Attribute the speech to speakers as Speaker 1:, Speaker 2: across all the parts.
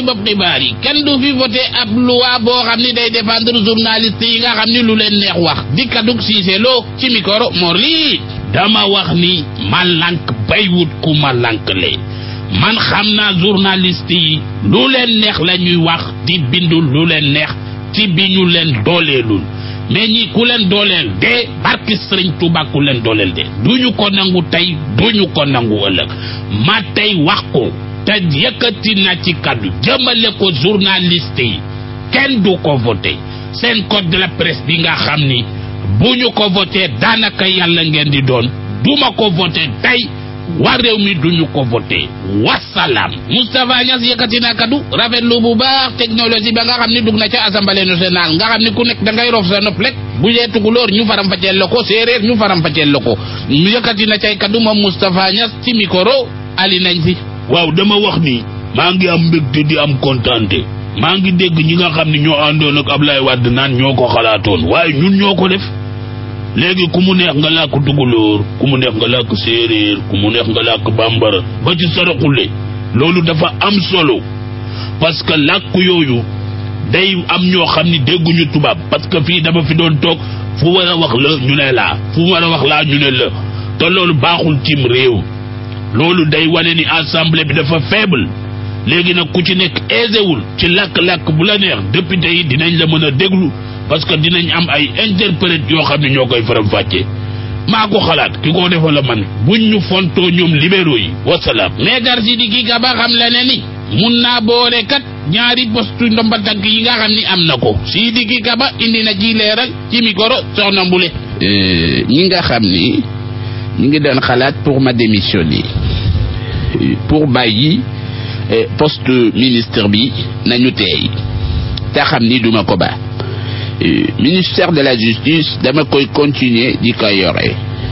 Speaker 1: ci bopp xibaar yi kenn du fi voté ab loi boo xam ni day défendre journaliste yi nga xam ni lu leen neex wax di kaddu Cissé Lo ci micro Morli. dama wax ni ma lank baywut ku ma lankle man xam naa journaliste yi lu leen neex la ñuy wax di bindu lu leen neex ci bi ñu leen dooleelul mais ñi ku leen dooleel de barki Sëriñ Tuuba ku leen dooleel de duñu ko nangu tey duñu ko nangu ëllëg ma tey wax ko te yëkkati na ci kaddu jëmale ko journaliste yi kenn du ko voté seen code de la presse bi nga xam ni bu ñu ko voté daanaka yàlla ngeen di doon duma ko voté tey waa réew mi duñu ko voté wasalaam. Moustapha Niass yëkkati na kaddu rafetlu bu baax technologie ba nga xam ni dugg na ca assemblée nationale nga xam ni ku nekk da ngay rof sa nopp rek bu dee tukulóor ñu faram fàcceel la ko séeréer ñu faram fàcceel la ko yëkkati na cay kaddu moom Moustapha Niass ci micro ali nañ fi.
Speaker 2: waaw dama wax ni maa ngi am mbégte di am kontaante maa ngi dégg ñi nga xam ni ñoo àndoon ak Ablaye Wade naan ñoo ko xalaatoon waaye ñun ñoo ko def léegi ku mu neex nga làkk tukulóor ku mu neex nga làkk séeréer ku mu neex nga làkk bambara ba ci saraxule loolu dafa am solo parce que làkk yooyu day am ñoo xam ni dégguñu tubaab parce que fii dama fi doon toog fu war a wax la ñu ne laa fu war a wax laa ñu ne la te loolu baaxul cim réew loolu day wane ni assemblée bi dafa faible léegi nag ku ci nekk aisewul ci làkk-làkk bu la neex député yi dinañ la mën a déglu parce que dinañ am ay interprète yoo xam ne ñoo koy faram fàcce maa ko xalaat ki ko defal la man buñ ñu fontoo ñoom libéraux yi wasalaam.
Speaker 1: Maître Sidiki Kaba xam la ne ni mun naa boole kat ñaari postu ndomba tànk yi nga xam ni am na ko Sidiki Kaba indi na ci leeral ci micro Soxna Mbule.
Speaker 3: ñi nga xam ni ñu ngi doon xalaat pour ma démissionner pour bàyyi poste ministre bi nañu teey te xam ni duma ko ba ministère de la justice dama koy continuer di ko yore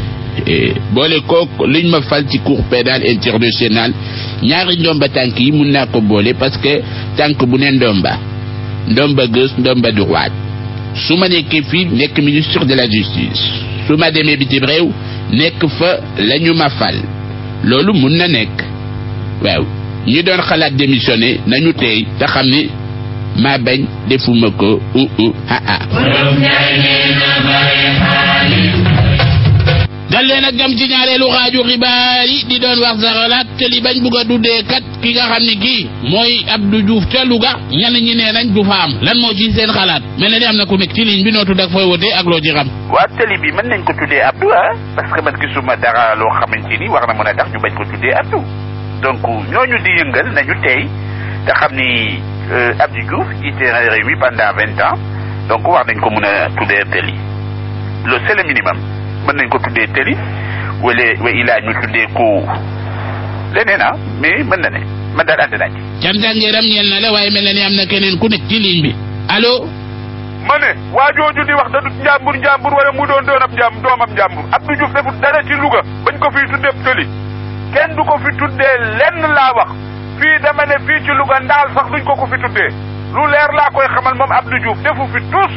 Speaker 3: boole kook liñ ma fal ci cour pénale internationale ñaari ndomba tànk yi mun naa ko boole parce que tànk bu ne ndomba gauche ndomba droite su ma nekkee fii nekk ministre de la justice su ma demee bitim réew nekk fa lañu ma fal loolu mun na nekk waaw ñi doon xalaat démissionner nañu tey te xam ni maa bañ defuma ko
Speaker 1: dal leen ak jam ci ñaareelu xaaju xibaar yi di doon wax sa xalaat te li bañ bugg a duddee kat ki nga xam ni kii mooy Abdou Diouf ca Louga ñenn ñi nee nañ du fa am lan moo ci seen xalaat mel na ni am na ku nekk ci ligne bi noo tudd ak fooy wote ak loo ci xam.
Speaker 4: waa télé bi mën nañ ko tuddee Abdou parce que man gisuma dara loo xamante ni war na mën a tax ñu bañ ko tuddee Abdou donc ñooñu di yëngal nañu tey te xam ni Abdou Diouf jiite na réew mi pendant 20 ans donc war nañ ko mën a tuddee télé loolu c'est le minimum mën nañ ko tuddee télé wala ilaa ñu tuddee ko leneen mais mën na ne man daal ànd naa ci.
Speaker 1: cant ak ngërëm ñeel na la waaye mel na ni am na keneen ku nekk ci ligne bi allo.
Speaker 5: ma ne waa jooju di wax da du njàmbur wala mu doon ab doomam njàmbur Abdou Diouf defut dara ci Louga bañ ko fiy tuddee télé kenn du ko fi tuddee lenn laa wax fii dama ne fii ci Louga ndaal sax duñ ko fi tuddee lu leer laa koy xamal moom Abdou Diouf defu fi tus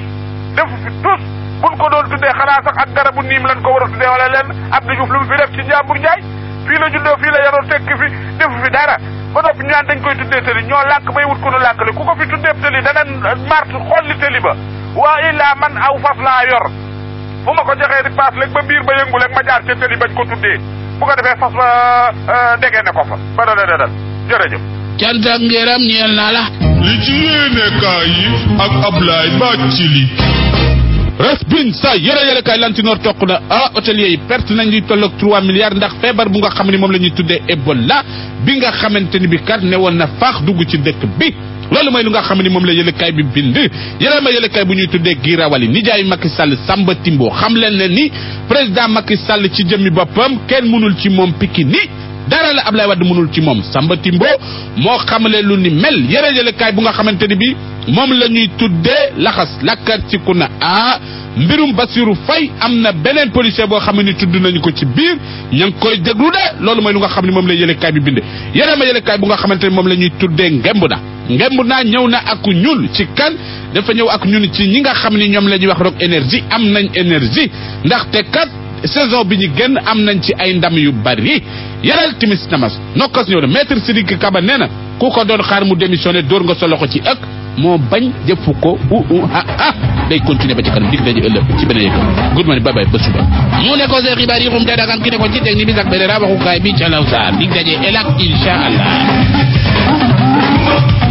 Speaker 5: buñ ko doon tuddee xanaa sax ak garabu niim lañ ko war a tuddee wala lenn Abdou Diouf lu mu fi def ci njàmbur njaay fii la juddoo fii la yaroo tekki fi defu fi dara ba noppi ñu naan dañ koy tuddee tëli ñoo lànk bay wut ko nu lànkale ku ko fi tuddee tëli dana mart xolli tëli ba waa illaa man aw fas laa yor fu ma ko joxee di paas léegi ba biir ba yëngu léegi ma jaar ca tëli bañ ko tuddee bu ko defee fas ba degee ne ko fa ba dal jërëjëf.
Speaker 1: cant ak ngërëm ñeel na la.
Speaker 6: li ci yéenekaay yi ak Ablaye Bathily.
Speaker 3: Rasbin sa yëre kay lantinoor toq na hôteliers yi perte nañ li tolloog 3 milliards ndax feebar bu nga xam ne moom la ñuy tuddee Ebola bi nga xamante ni bi kat ne woon na faax dugg ci dëkk bi loolu mooy lu nga xam ne moom la yëlekaay bi bind yëlekaay bu ñuy tuddee Girawali nijaayu Macky Sall Samba Timbo xam leen ne ni président Macky Sall ci jëmmi boppam kenn mënul ci moom Pikini dara la Ablaye Wade mënul ci moom Samba Timbo moo xamale lu ni mel yëlekaay bu nga xamante ni bi moom la ñuy tuddee laxas lakkar ci ku na mbirum Bassirou Faye am na beneen policier boo xam ne tudd nañu ko ci biir ña ngi koy déglu de loolu mooy lu nga xam ne moom la yëlekaay bi bind yëlekaay bu nga xamante ne moom la ñuy tuddee ngemb na ñëw na ak ñun ci kan dafa ñëw ak ñun ci ñi nga xam ne ñoom la ñuy wax Rock Énergie am nañ énergie ndaxte kat saison bi ñu génn am nañ ci ay ndam yu bari yaral timis namas nokkos ñëw na maître Sidiki Kaba nee na ku ko doon xaar mu démissionné door nga sa loxo ci ëkk moo bañ defu ko day continuer ba ci kanam dig daje ëllëg ci beneen yëg good morning bye bye ba suba
Speaker 1: mu ne ko seen xibaar yi xum te dagan ki ne ko ci technique bi sax beneen waxukaay bi ca law saar dig daje ëllëg insha Allah